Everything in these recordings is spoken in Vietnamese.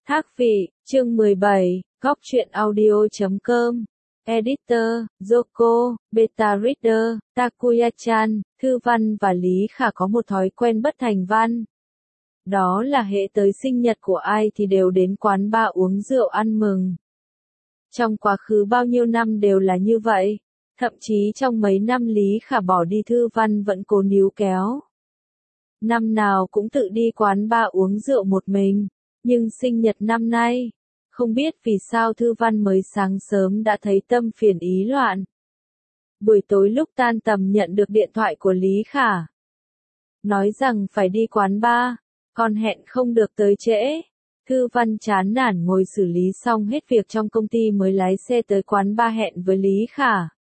Thác vị, chương 17, góc truyện audio.com. Editor, Yoko, Beta Reader, Takuya-chan, Thư Văn và Lý Khả có một thói quen bất thành văn. Đó là hễ tới sinh nhật của ai thì đều đến quán bar uống rượu ăn mừng. Trong quá khứ bao nhiêu năm đều là như vậy. Thậm chí trong mấy năm Lý Khả bỏ đi Thư Văn vẫn cố níu kéo. Năm nào cũng tự đi quán bar uống rượu một mình. Nhưng sinh nhật năm nay, không biết vì sao Thư Văn mới sáng sớm đã thấy tâm phiền ý loạn. Buổi tối lúc tan tầm nhận được điện thoại của Lý Khả. Nói rằng phải đi quán bar, còn hẹn không được tới trễ. Thư Văn chán nản ngồi xử lý xong hết việc trong công ty mới lái xe tới quán bar hẹn với Lý Khả.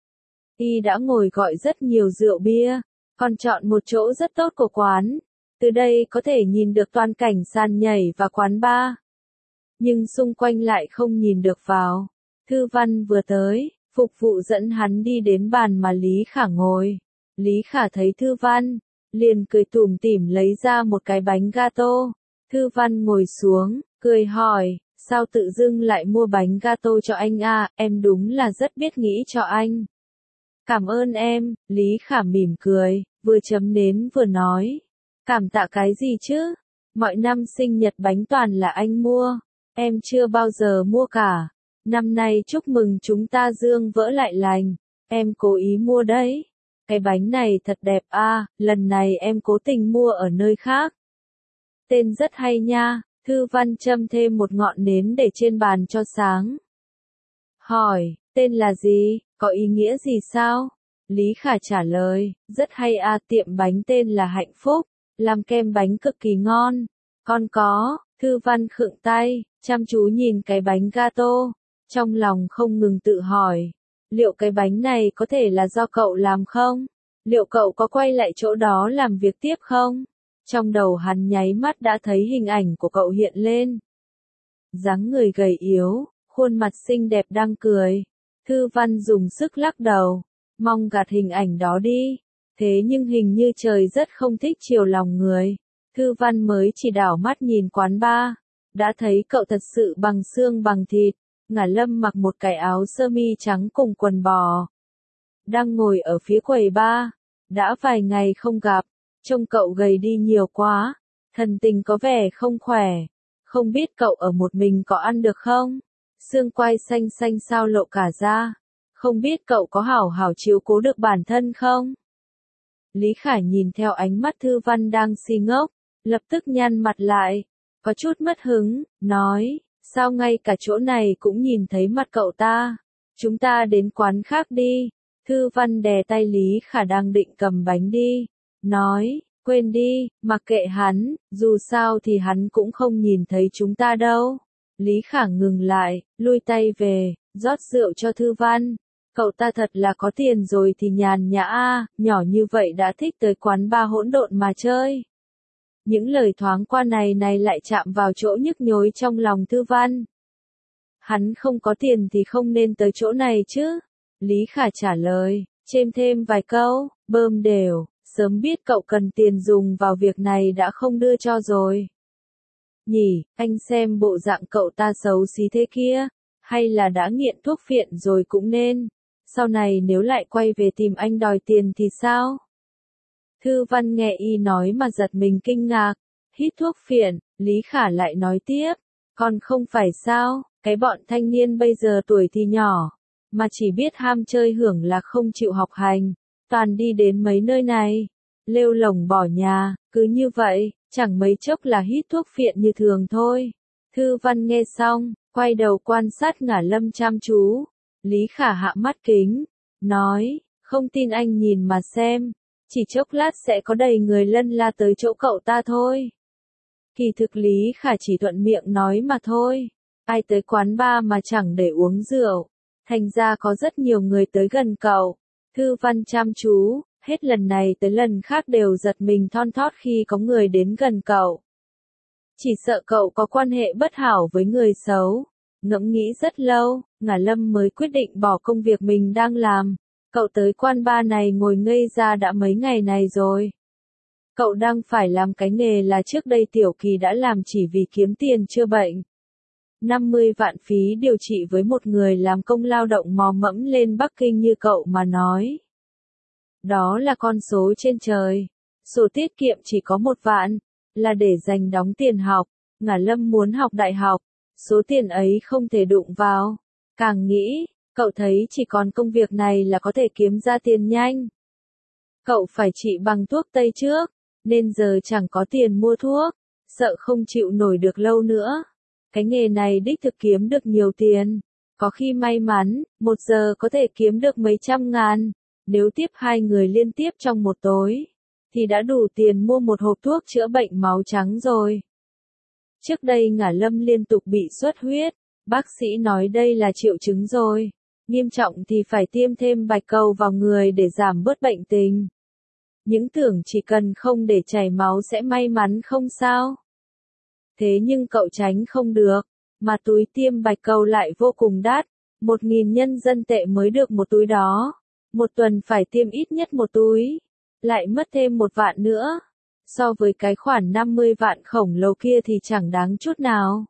Y đã ngồi gọi rất nhiều rượu bia, còn chọn một chỗ rất tốt của quán. Từ đây có thể nhìn được toàn cảnh sàn nhảy và quán bar. Nhưng xung quanh lại không nhìn được vào. Thư Văn vừa tới, phục vụ dẫn hắn đi đến bàn mà Lý Khả ngồi. Lý Khả thấy Thư Văn, liền cười tủm tỉm lấy ra một cái bánh gato. Thư Văn ngồi xuống, cười hỏi, sao tự dưng lại mua bánh gato cho anh à, em đúng là rất biết nghĩ cho anh. Cảm ơn em, Lý Khả mỉm cười, vừa chấm nến vừa nói. Cảm tạ cái gì chứ? Mọi năm sinh nhật bánh toàn là anh mua. Em chưa bao giờ mua cả. Năm nay chúc mừng chúng ta dương vỡ lại lành. Em cố ý mua đấy. Cái bánh này thật đẹp à, lần này em cố tình mua ở nơi khác. Tên rất hay nha, Thư Văn châm thêm một ngọn nến để trên bàn cho sáng. Hỏi, tên là gì, có ý nghĩa gì sao? Lý Khả trả lời, rất hay à, tiệm bánh tên là Hạnh Phúc. Làm kem bánh cực kỳ ngon. Con có, Thư Văn khựng tay, chăm chú nhìn cái bánh gato. Trong lòng không ngừng tự hỏi, liệu cái bánh này có thể là do cậu làm không? Liệu cậu có quay lại chỗ đó làm việc tiếp không? Trong đầu hắn nháy mắt đã thấy hình ảnh của cậu hiện lên. Dáng người gầy yếu, khuôn mặt xinh đẹp đang cười. Thư Văn dùng sức lắc đầu, mong gạt hình ảnh đó đi. Thế nhưng hình như trời rất không thích chiều lòng người. Thư Văn mới chỉ đảo mắt nhìn quán bar, đã thấy cậu thật sự bằng xương bằng thịt. Ngả Lâm mặc một cái áo sơ mi trắng cùng quần bò, đang ngồi ở phía quầy bar. Đã vài ngày không gặp, trông cậu gầy đi nhiều quá, thần tình có vẻ không khỏe. Không biết cậu ở một mình có ăn được không? Xương quai xanh xanh sao lộ cả ra. Không biết cậu có hảo hảo chiếu cố được bản thân không? Lý Khả nhìn theo ánh mắt Thư Văn đang si ngốc, lập tức nhăn mặt lại, có chút mất hứng, nói, sao ngay cả chỗ này cũng nhìn thấy mặt cậu ta, chúng ta đến quán khác đi. Thư Văn đè tay Lý Khả đang định cầm bánh đi, nói, quên đi, mặc kệ hắn, dù sao thì hắn cũng không nhìn thấy chúng ta đâu. Lý Khả ngừng lại, lui tay về, rót rượu cho Thư Văn. Cậu ta thật là có tiền rồi thì nhàn nhã a, nhỏ như vậy đã thích tới quán bar hỗn độn mà chơi. Những lời thoáng qua này lại chạm vào chỗ nhức nhối trong lòng Thư Văn. Hắn không có tiền thì không nên tới chỗ này chứ. Lý Khả trả lời, chêm thêm vài câu, bơm đều, sớm biết cậu cần tiền dùng vào việc này đã không đưa cho rồi. Nhỉ, anh xem bộ dạng cậu ta xấu xí thế kia, hay là đã nghiện thuốc phiện rồi cũng nên. Sau này nếu lại quay về tìm anh đòi tiền thì sao? Thư Văn nghe y nói mà giật mình kinh ngạc. Hít thuốc phiện, Lý Khả lại nói tiếp. Còn không phải sao, cái bọn thanh niên bây giờ tuổi thì nhỏ, mà chỉ biết ham chơi hưởng là không chịu học hành. Toàn đi đến mấy nơi này, lêu lổng bỏ nhà, cứ như vậy, chẳng mấy chốc là hít thuốc phiện như thường thôi. Thư Văn nghe xong, quay đầu quan sát Ngả Lâm chăm chú. Lý Khả hạ mắt kính, nói, không tin anh nhìn mà xem, chỉ chốc lát sẽ có đầy người lân la tới chỗ cậu ta thôi. Kỳ thực Lý Khả chỉ thuận miệng nói mà thôi, ai tới quán bar mà chẳng để uống rượu, thành ra có rất nhiều người tới gần cậu. Thư Văn chăm chú, hết lần này tới lần khác đều giật mình thon thót khi có người đến gần cậu. Chỉ sợ cậu có quan hệ bất hảo với người xấu. Ngẫm nghĩ rất lâu, Ngả Lâm mới quyết định bỏ công việc mình đang làm. Cậu tới quán bar này ngồi ngây ra đã mấy ngày này rồi. Cậu đang phải làm cái nghề là trước đây Tiểu Kỳ đã làm chỉ vì kiếm tiền chữa bệnh. 50 vạn phí điều trị với một người làm công lao động mò mẫm lên Bắc Kinh như cậu mà nói. Đó là con số trên trời. Sổ tiết kiệm chỉ có 1 vạn, là để dành đóng tiền học. Ngả Lâm muốn học đại học, số tiền ấy không thể đụng vào. Càng nghĩ, cậu thấy chỉ còn công việc này là có thể kiếm ra tiền nhanh. Cậu phải trị bằng thuốc tây trước, nên giờ chẳng có tiền mua thuốc, sợ không chịu nổi được lâu nữa. Cái nghề này đích thực kiếm được nhiều tiền, có khi may mắn, 1 giờ có thể kiếm được mấy trăm ngàn, nếu tiếp 2 người liên tiếp trong một tối, thì đã đủ tiền mua một hộp thuốc chữa bệnh máu trắng rồi. Trước đây Ngả Lâm liên tục bị xuất huyết, bác sĩ nói đây là triệu chứng rồi, nghiêm trọng thì phải tiêm thêm bạch cầu vào người để giảm bớt bệnh tình. Những tưởng chỉ cần không để chảy máu sẽ may mắn không sao. Thế nhưng cậu tránh không được, mà túi tiêm bạch cầu lại vô cùng đắt, 1.000 nhân dân tệ mới được một túi đó. 1 tuần phải tiêm ít nhất 1 túi, lại mất thêm 1 vạn nữa. So với cái khoản 50 vạn khổng lồ kia thì chẳng đáng chút nào.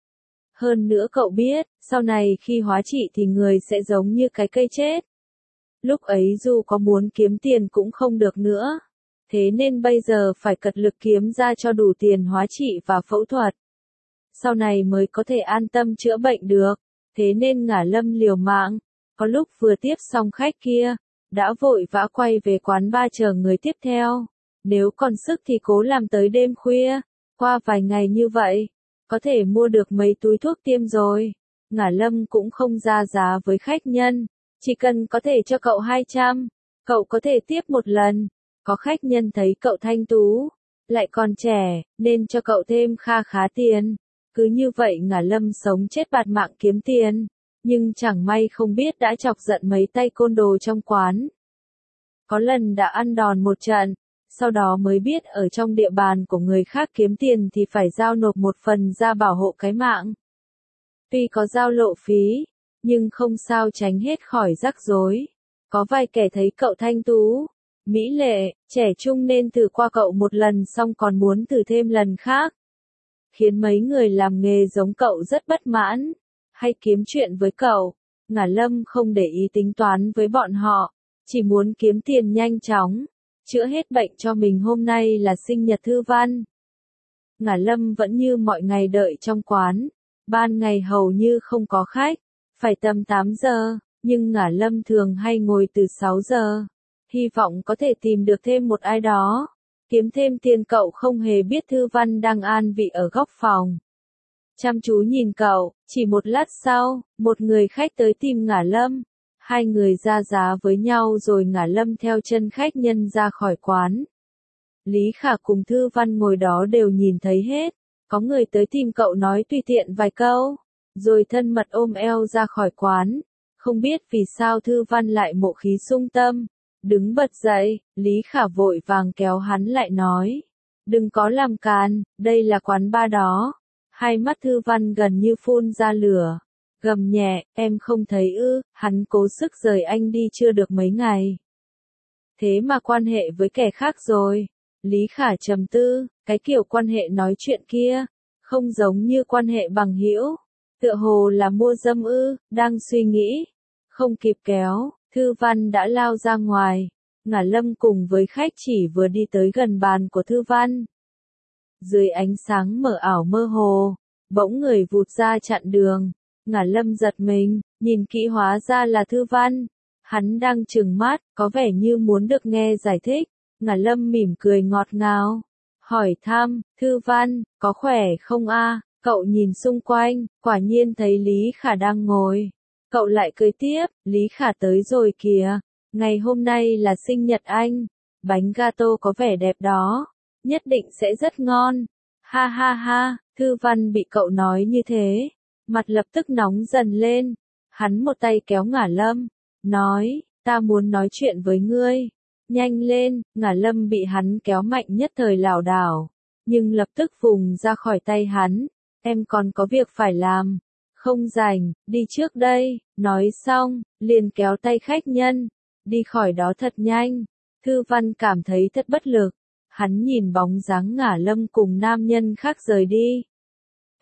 Hơn nữa cậu biết, sau này khi hóa trị thì người sẽ giống như cái cây chết. Lúc ấy dù có muốn kiếm tiền cũng không được nữa. Thế nên bây giờ phải cật lực kiếm ra cho đủ tiền hóa trị và phẫu thuật. Sau này mới có thể an tâm chữa bệnh được. Thế nên Ngả Lâm liều mạng. Có lúc vừa tiếp xong khách kia, đã vội vã quay về quán bar chờ người tiếp theo. Nếu còn sức thì cố làm tới đêm khuya. Qua vài ngày như vậy, có thể mua được mấy túi thuốc tiêm rồi. Ngả Lâm cũng không ra giá với khách nhân. Chỉ cần có thể cho cậu 200, cậu có thể tiếp một lần. Có khách nhân thấy cậu thanh tú, lại còn trẻ, nên cho cậu thêm kha khá tiền. Cứ như vậy Ngả Lâm sống chết bạt mạng kiếm tiền. Nhưng chẳng may không biết đã chọc giận mấy tay côn đồ trong quán. Có lần đã ăn đòn một trận, sau đó mới biết ở trong địa bàn của người khác kiếm tiền thì phải giao nộp một phần ra bảo hộ cái mạng. Tuy có giao lộ phí, nhưng không sao tránh hết khỏi rắc rối. Có vài kẻ thấy cậu thanh tú, mỹ lệ, trẻ trung nên thử qua cậu một lần xong còn muốn thử thêm lần khác. Khiến mấy người làm nghề giống cậu rất bất mãn, hay kiếm chuyện với cậu. Ngả Lâm không để ý tính toán với bọn họ, chỉ muốn kiếm tiền nhanh chóng, chữa hết bệnh cho mình. Hôm nay là sinh nhật Thư Văn. Ngả Lâm vẫn như mọi ngày đợi trong quán, ban ngày hầu như không có khách, phải tầm 8 giờ, nhưng Ngả Lâm thường hay ngồi từ 6 giờ, hy vọng có thể tìm được thêm một ai đó, kiếm thêm tiền. Cậu không hề biết Thư Văn đang an vị ở góc phòng, chăm chú nhìn cậu. Chỉ một lát sau, một người khách tới tìm Ngả Lâm, 2 người ra giá với nhau rồi Ngả Lâm theo chân khách nhân ra khỏi quán. Lý Khả cùng Thư Văn ngồi đó đều nhìn thấy hết, có người tới tìm cậu nói tùy tiện vài câu, rồi thân mật ôm eo ra khỏi quán. Không biết vì sao Thư Văn lại mộ khí xung tâm, đứng bật dậy, Lý Khả vội vàng kéo hắn lại nói, đừng có làm càn, đây là quán bar đó. Hai mắt Thư Văn gần như phun ra lửa, gầm nhẹ, em không thấy ư? Hắn cố sức rời anh đi chưa được mấy ngày. Thế mà quan hệ với kẻ khác rồi. Lý Khả trầm tư, cái kiểu quan hệ nói chuyện kia, không giống như quan hệ bằng hữu, tựa hồ là mua dâm ư? Đang suy nghĩ, không kịp kéo, Thư Văn đã lao ra ngoài. Ngả Lâm cùng với khách chỉ vừa đi tới gần bàn của Thư Văn. Dưới ánh sáng mờ ảo mơ hồ, bỗng người vụt ra chặn đường. Ngả Lâm giật mình, nhìn kỹ hóa ra là Thư Văn. Hắn đang trừng mắt, có vẻ như muốn được nghe giải thích. Ngả Lâm mỉm cười ngọt ngào, hỏi thăm, Thư Văn, có khỏe không a? Cậu nhìn xung quanh, quả nhiên thấy Lý Khả đang ngồi. Cậu lại cười tiếp, Lý Khả tới rồi kìa, ngày hôm nay là sinh nhật anh, bánh gato có vẻ đẹp đó, nhất định sẽ rất ngon. Ha ha ha, Thư Văn bị cậu nói như thế, mặt lập tức nóng dần lên. Hắn một tay kéo Ngả Lâm, nói, ta muốn nói chuyện với ngươi. Nhanh lên, Ngả Lâm bị hắn kéo mạnh nhất thời lảo đảo, nhưng lập tức vùng ra khỏi tay hắn. Em còn có việc phải làm, không rảnh, đi trước đây. Nói xong, liền kéo tay khách nhân, đi khỏi đó thật nhanh. Thư Văn cảm thấy thật bất lực, hắn nhìn bóng dáng Ngả Lâm cùng nam nhân khác rời đi.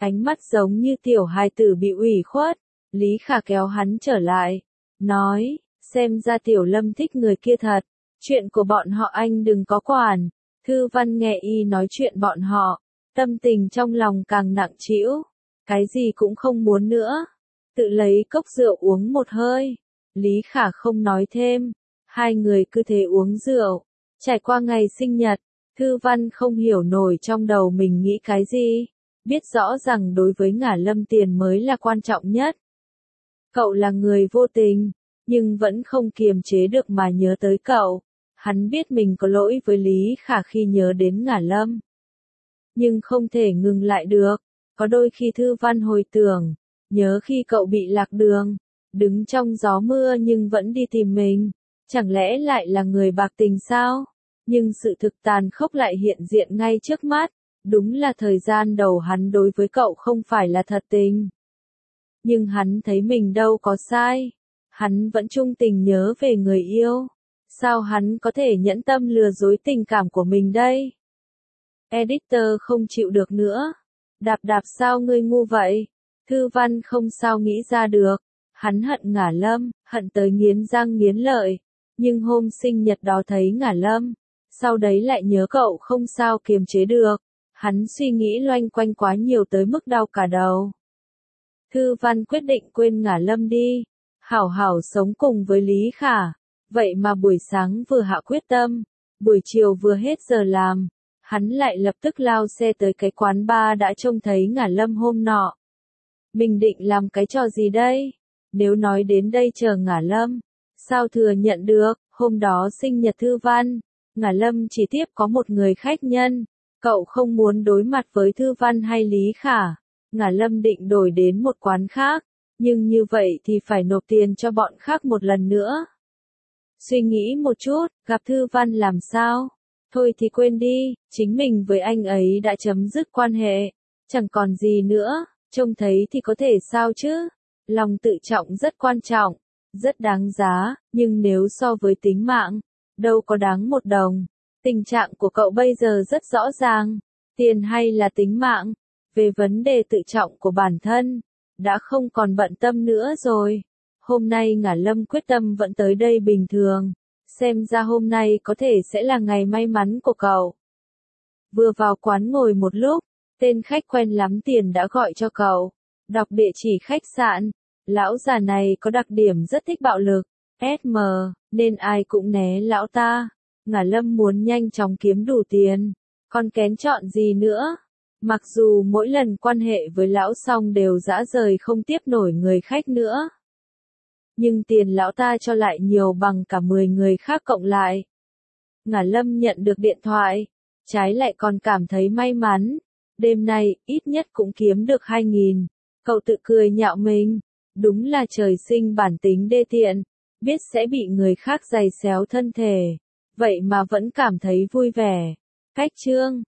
Ánh mắt giống như tiểu hài tử bị ủy khuất. Lý Khả kéo hắn trở lại, nói, xem ra Tiểu Lâm thích người kia thật, chuyện của bọn họ anh đừng có quản. Thư Văn nghe y nói chuyện bọn họ, tâm tình trong lòng càng nặng trĩu, cái gì cũng không muốn nữa, tự lấy cốc rượu uống một hơi. Lý Khả không nói thêm, hai người cứ thế uống rượu, trải qua ngày sinh nhật, Thư Văn không hiểu nổi trong đầu mình nghĩ cái gì, biết rõ rằng đối với Ngả Lâm tiền mới là quan trọng nhất. Cậu là người vô tình, nhưng vẫn không kiềm chế được mà nhớ tới cậu. Hắn biết mình có lỗi với Lý Khả khi nhớ đến Ngả Lâm. Nhưng không thể ngừng lại được. Có đôi khi Thư Văn hồi tưởng, nhớ khi cậu bị lạc đường, đứng trong gió mưa nhưng vẫn đi tìm mình. Chẳng lẽ lại là người bạc tình sao? Nhưng sự thực tàn khốc lại hiện diện ngay trước mắt. Đúng là thời gian đầu hắn đối với cậu không phải là thật tình. Nhưng hắn thấy mình đâu có sai. Hắn vẫn trung tình nhớ về người yêu. Sao hắn có thể nhẫn tâm lừa dối tình cảm của mình đây? Editor không chịu được nữa. Đạp đạp sao ngươi ngu vậy? Thư Văn không sao nghĩ ra được. Hắn hận Ngả Lâm, hận tới nghiến răng nghiến lợi. Nhưng hôm sinh nhật đó thấy Ngả Lâm, sau đấy lại nhớ cậu không sao kiềm chế được. Hắn suy nghĩ loanh quanh quá nhiều tới mức đau cả đầu. Thư Văn quyết định quên Ngả Lâm đi, hảo hảo sống cùng với Lý Khả. Vậy mà buổi sáng vừa hạ quyết tâm, buổi chiều vừa hết giờ làm, hắn lại lập tức lao xe tới cái quán bar đã trông thấy Ngả Lâm hôm nọ. Mình định làm cái trò gì đây? Nếu nói đến đây chờ Ngả Lâm, sao thừa nhận được, hôm đó sinh nhật Thư Văn, Ngả Lâm chỉ tiếp có một người khách nhân, cậu không muốn đối mặt với Thư Văn hay Lý Khả. Ngả Lâm định đổi đến một quán khác, nhưng như vậy thì phải nộp tiền cho bọn khác một lần nữa. Suy nghĩ một chút, gặp Thư Văn làm sao? Thôi thì quên đi, chính mình với anh ấy đã chấm dứt quan hệ, chẳng còn gì nữa, trông thấy thì có thể sao chứ? Lòng tự trọng rất quan trọng, rất đáng giá, nhưng nếu so với tính mạng, đâu có đáng một đồng. Tình trạng của cậu bây giờ rất rõ ràng, tiền hay là tính mạng, về vấn đề tự trọng của bản thân, đã không còn bận tâm nữa rồi. Hôm nay Ngả Lâm quyết tâm vẫn tới đây bình thường, xem ra hôm nay có thể sẽ là ngày may mắn của cậu. Vừa vào quán ngồi một lúc, tên khách quen lắm tiền đã gọi cho cậu, đọc địa chỉ khách sạn. Lão già này có đặc điểm rất thích bạo lực, SM, nên ai cũng né lão ta. Ngả Lâm muốn nhanh chóng kiếm đủ tiền, còn kén chọn gì nữa. Mặc dù mỗi lần quan hệ với lão xong đều dã rời không tiếp nổi người khách nữa. Nhưng tiền lão ta cho lại nhiều bằng cả 10 người khác cộng lại. Ngả Lâm nhận được điện thoại, trái lại còn cảm thấy may mắn. Đêm nay, ít nhất cũng kiếm được 2.000. Cậu tự cười nhạo mình. Đúng là trời sinh bản tính đê tiện, biết sẽ bị người khác giày xéo thân thể. Vậy mà vẫn cảm thấy vui vẻ. Cách chương